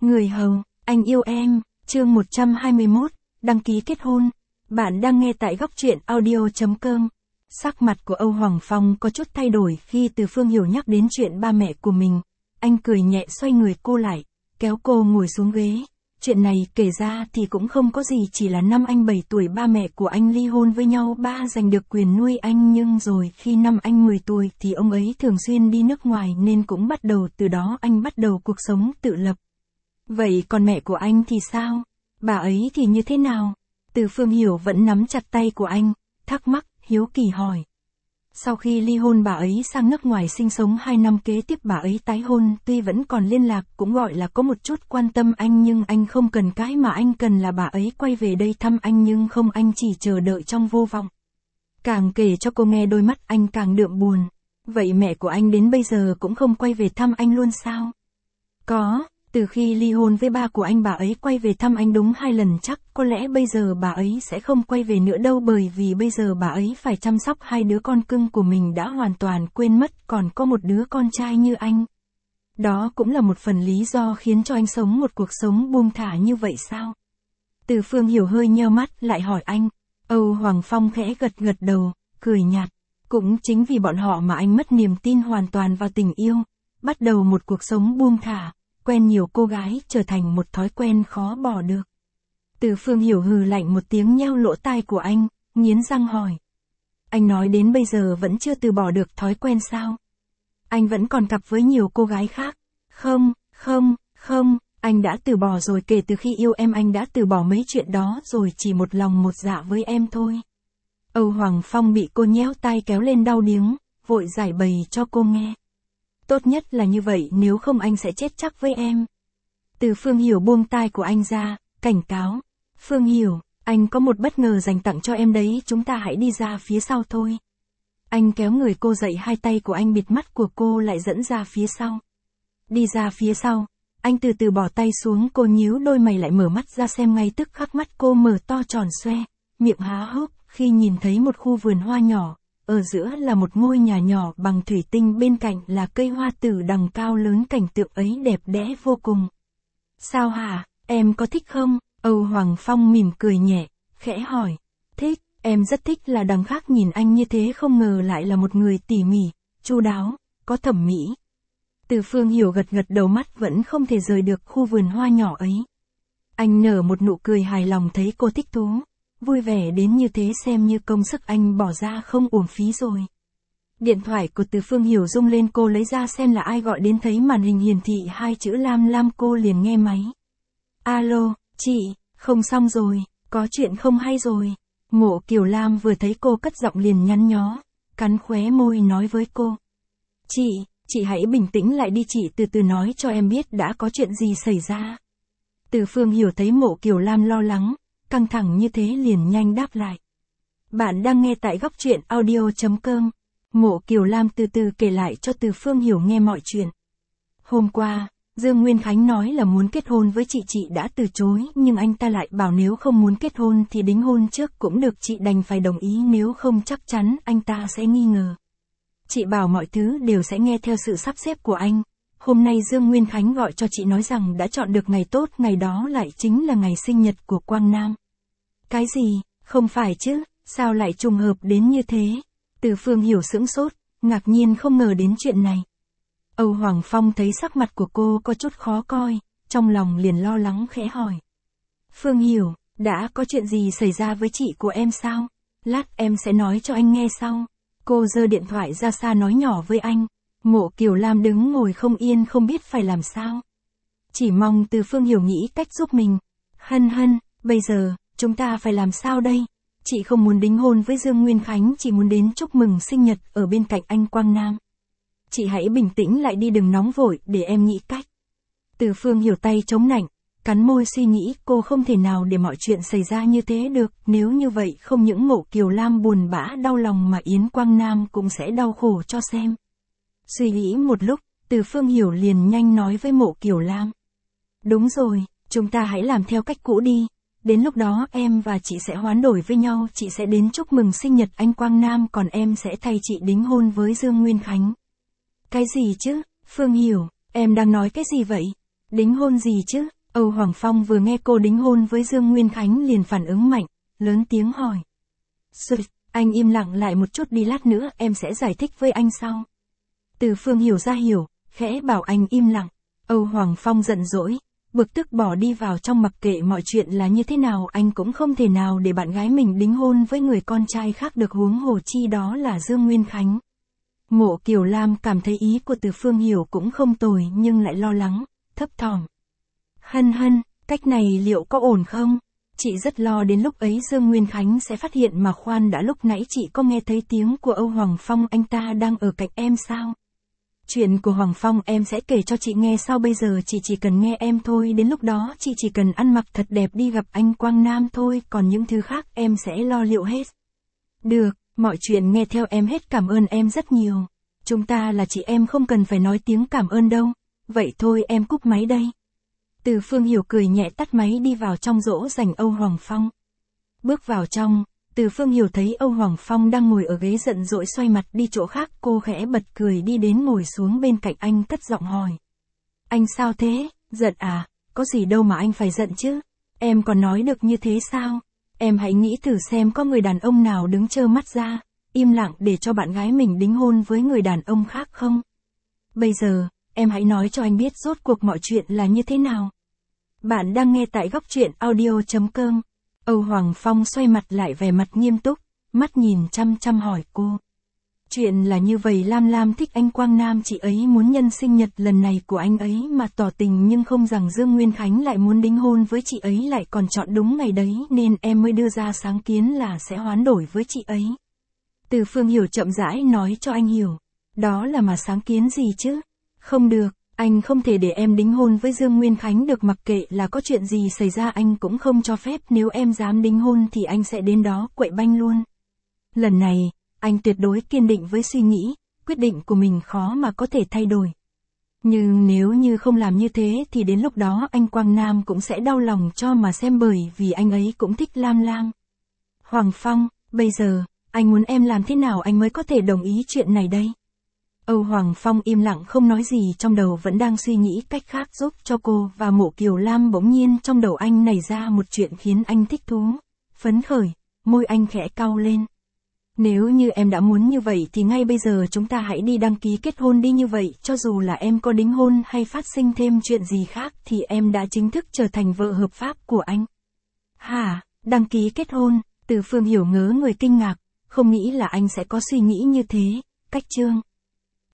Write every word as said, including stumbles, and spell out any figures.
Người hầu, anh yêu em, chương một trăm hai mươi mốt, đăng ký kết hôn. Bạn đang nghe tại góc truyện audio.com. Sắc mặt của Âu Hoàng Phong có chút thay đổi khi Từ Phương Hiểu nhắc đến chuyện ba mẹ của mình. Anh cười nhẹ xoay người cô lại, kéo cô ngồi xuống ghế. Chuyện này kể ra thì cũng không có gì, chỉ là năm anh bảy tuổi ba mẹ của anh ly hôn với nhau, ba giành được quyền nuôi anh, nhưng rồi khi năm anh mười tuổi thì ông ấy thường xuyên đi nước ngoài nên cũng bắt đầu từ đó anh bắt đầu cuộc sống tự lập. Vậy còn mẹ của anh thì sao? Bà ấy thì như thế nào? Từ Phương Hiểu vẫn nắm chặt tay của anh, thắc mắc, hiếu kỳ hỏi. Sau khi ly hôn bà ấy sang nước ngoài sinh sống hai năm kế tiếp bà ấy tái hôn, tuy vẫn còn liên lạc cũng gọi là có một chút quan tâm anh, nhưng anh không cần, cái mà anh cần là bà ấy quay về đây thăm anh, nhưng không, anh chỉ chờ đợi trong vô vọng. Càng kể cho cô nghe đôi mắt anh càng đượm buồn. Vậy mẹ của anh đến bây giờ cũng không quay về thăm anh luôn sao? Có. Từ khi ly hôn với ba của anh bà ấy quay về thăm anh đúng hai lần, chắc có lẽ bây giờ bà ấy sẽ không quay về nữa đâu, bởi vì bây giờ bà ấy phải chăm sóc hai đứa con cưng của mình, đã hoàn toàn quên mất còn có một đứa con trai như anh. Đó cũng là một phần lý do khiến cho anh sống một cuộc sống buông thả như vậy sao? Từ Phương Hiểu hơi nheo mắt lại hỏi anh. Âu Hoàng Phong khẽ gật gật đầu, cười nhạt. Cũng chính vì bọn họ mà anh mất niềm tin hoàn toàn vào tình yêu, bắt đầu một cuộc sống buông thả. Quen nhiều cô gái trở thành một thói quen khó bỏ được. Từ Phương Hiểu hừ lạnh một tiếng nheo lỗ tai của anh, nghiến răng hỏi. Anh nói đến bây giờ vẫn chưa từ bỏ được thói quen sao? Anh vẫn còn cặp với nhiều cô gái khác. Không, không, không, anh đã từ bỏ rồi, kể từ khi yêu em anh đã từ bỏ mấy chuyện đó rồi, chỉ một lòng một dạ với em thôi. Âu Hoàng Phong bị cô nhéo tai kéo lên đau điếng, vội giải bày cho cô nghe. Tốt nhất là như vậy, nếu không anh sẽ chết chắc với em. Từ Phương Hiểu buông tai của anh ra, cảnh cáo. Phương Hiểu, anh có một bất ngờ dành tặng cho em đấy, chúng ta hãy đi ra phía sau thôi. Anh kéo người cô dậy, hai tay của anh bịt mắt của cô lại dẫn ra phía sau. Đi ra phía sau, anh từ từ bỏ tay xuống, cô nhíu đôi mày lại mở mắt ra xem, ngay tức khắc mắt cô mở to tròn xoe, miệng há hốc khi nhìn thấy một khu vườn hoa nhỏ. Ở giữa là một ngôi nhà nhỏ bằng thủy tinh, bên cạnh là cây hoa tử đằng cao lớn, cảnh tượng ấy đẹp đẽ vô cùng. Sao hả, em có thích không? Âu Hoàng Phong mỉm cười nhẹ, khẽ hỏi. Thích, em rất thích. Là đằng khác nhìn anh như thế không ngờ lại là một người tỉ mỉ, chu đáo, có thẩm mỹ. Từ Phương Hiểu gật gật đầu, mắt vẫn không thể rời được khu vườn hoa nhỏ ấy. Anh nở một nụ cười hài lòng thấy cô thích thú. Vui vẻ đến như thế xem như công sức anh bỏ ra không uổng phí rồi. Điện thoại của Từ Phương Hiểu rung lên, cô lấy ra xem là ai gọi đến, thấy màn hình hiển thị hai chữ Lam Lam, cô liền nghe máy. Alo, chị, không xong rồi, có chuyện không hay rồi. Mộ Kiều Lam vừa thấy cô cất giọng liền nhăn nhó, cắn khóe môi nói với cô. Chị, chị hãy bình tĩnh lại đi, chị từ từ nói cho em biết đã có chuyện gì xảy ra. Từ Phương Hiểu thấy Mộ Kiều Lam lo lắng, căng thẳng như thế liền nhanh đáp lại. Bạn đang nghe tại góc truyện audio.com. Mộ Kiều Lam từ từ kể lại cho Từ Phương Hiểu nghe mọi chuyện. Hôm qua, Dương Nguyên Khánh nói là muốn kết hôn với chị, chị đã từ chối, nhưng anh ta lại bảo nếu không muốn kết hôn thì đính hôn trước cũng được, chị đành phải đồng ý, nếu không chắc chắn anh ta sẽ nghi ngờ. Chị bảo mọi thứ đều sẽ nghe theo sự sắp xếp của anh. Hôm nay Dương Nguyên Khánh gọi cho chị nói rằng đã chọn được ngày tốt, ngày đó lại chính là ngày sinh nhật của Quang Nam. Cái gì, không phải chứ, sao lại trùng hợp đến như thế? Từ Phương Hiểu sững sốt, ngạc nhiên không ngờ đến chuyện này. Âu Hoàng Phong thấy sắc mặt của cô có chút khó coi, trong lòng liền lo lắng khẽ hỏi. Phương Hiểu, đã có chuyện gì xảy ra với chị của em sao? Lát em sẽ nói cho anh nghe sau. Cô giơ điện thoại ra xa nói nhỏ với anh. Mộ Kiều Lam đứng ngồi không yên không biết phải làm sao. Chỉ mong Từ Phương Hiểu nghĩ cách giúp mình. Hân hân, bây giờ, chúng ta phải làm sao đây? Chị không muốn đính hôn với Dương Nguyên Khánh, chỉ muốn đến chúc mừng sinh nhật ở bên cạnh anh Quang Nam. Chị hãy bình tĩnh lại đi, đừng nóng vội, để em nghĩ cách. Từ Phương Hiểu tay chống nạnh, cắn môi suy nghĩ, cô không thể nào để mọi chuyện xảy ra như thế được, nếu như vậy không những Mộ Kiều Lam buồn bã đau lòng mà Yến Quang Nam cũng sẽ đau khổ cho xem. Suy nghĩ một lúc, Từ Phương Hiểu liền nhanh nói với Mộ Kiều Lam. Đúng rồi, chúng ta hãy làm theo cách cũ đi. Đến lúc đó em và chị sẽ hoán đổi với nhau, chị sẽ đến chúc mừng sinh nhật anh Quang Nam, còn em sẽ thay chị đính hôn với Dương Nguyên Khánh. Cái gì chứ, Phương Hiểu, em đang nói cái gì vậy? Đính hôn gì chứ? Âu Hoàng Phong vừa nghe cô đính hôn với Dương Nguyên Khánh liền phản ứng mạnh, lớn tiếng hỏi. Sụt, anh im lặng lại một chút đi, lát nữa em sẽ giải thích với anh sau. Từ Phương hiểu ra hiểu, khẽ bảo anh im lặng. Âu Hoàng Phong giận dỗi, bực tức bỏ đi vào trong, mặc kệ mọi chuyện là như thế nào anh cũng không thể nào để bạn gái mình đính hôn với người con trai khác được, huống hồ chi đó là Dương Nguyên Khánh. Mộ Kiều Lam cảm thấy ý của Từ Phương hiểu cũng không tồi nhưng lại lo lắng, thấp thỏm. Hân hân, cách này liệu có ổn không? Chị rất lo đến lúc ấy Dương Nguyên Khánh sẽ phát hiện, mà khoan đã, lúc nãy chị có nghe thấy tiếng của Âu Hoàng Phong, anh ta đang ở cạnh em sao? Chuyện của Hoàng Phong em sẽ kể cho chị nghe sau, bây giờ chị chỉ cần nghe em thôi, đến lúc đó chị chỉ cần ăn mặc thật đẹp đi gặp anh Quang Nam thôi, còn những thứ khác em sẽ lo liệu hết. Được, mọi chuyện nghe theo em hết, cảm ơn em rất nhiều. Chúng ta là chị em không cần phải nói tiếng cảm ơn đâu. Vậy thôi em cúp máy đây. Từ Phương hiểu cười nhẹ tắt máy đi vào trong dỗ dành Âu Hoàng Phong. Bước vào trong, Từ Phương hiểu thấy Âu Hoàng Phong đang ngồi ở ghế giận dỗi xoay mặt đi chỗ khác, cô khẽ bật cười đi đến ngồi xuống bên cạnh anh cất giọng hỏi. Anh sao thế, giận à, có gì đâu mà anh phải giận chứ, em còn nói được như thế sao, em hãy nghĩ thử xem có người đàn ông nào đứng trơ mắt ra, im lặng để cho bạn gái mình đính hôn với người đàn ông khác không? Bây giờ, em hãy nói cho anh biết rốt cuộc mọi chuyện là như thế nào. Bạn đang nghe tại góc truyện audio chấm com. Âu Hoàng Phong xoay mặt lại vẻ mặt nghiêm túc, mắt nhìn chăm chăm hỏi cô. Chuyện là như vậy, Lam Lam thích anh Quang Nam, chị ấy muốn nhân sinh nhật lần này của anh ấy mà tỏ tình, nhưng không rằng Dương Nguyên Khánh lại muốn đính hôn với chị ấy, lại còn chọn đúng ngày đấy, nên em mới đưa ra sáng kiến là sẽ hoán đổi với chị ấy. Từ Phương hiểu chậm rãi nói cho anh hiểu. Đó là mà sáng kiến gì chứ? Không được, anh không thể để em đính hôn với Dương Nguyên Khánh được, mặc kệ là có chuyện gì xảy ra anh cũng không cho phép, nếu em dám đính hôn thì anh sẽ đến đó quậy banh luôn. Lần này, anh tuyệt đối kiên định với suy nghĩ, quyết định của mình khó mà có thể thay đổi. Nhưng nếu như không làm như thế thì đến lúc đó anh Quang Nam cũng sẽ đau lòng cho mà xem, bởi vì anh ấy cũng thích Lam Lam. Hoàng Phong, bây giờ, anh muốn em làm thế nào anh mới có thể đồng ý chuyện này đây? Âu Hoàng Phong im lặng không nói gì, trong đầu vẫn đang suy nghĩ cách khác giúp cho cô, và Mộ Kiều Lam bỗng nhiên trong đầu anh nảy ra một chuyện khiến anh thích thú, phấn khởi, môi anh khẽ cau lên. Nếu như em đã muốn như vậy thì ngay bây giờ chúng ta hãy đi đăng ký kết hôn đi, như vậy cho dù là em có đính hôn hay phát sinh thêm chuyện gì khác thì em đã chính thức trở thành vợ hợp pháp của anh. Hả, đăng ký kết hôn? Từ Phương hiểu ngớ người kinh ngạc, không nghĩ là anh sẽ có suy nghĩ như thế. Cách chương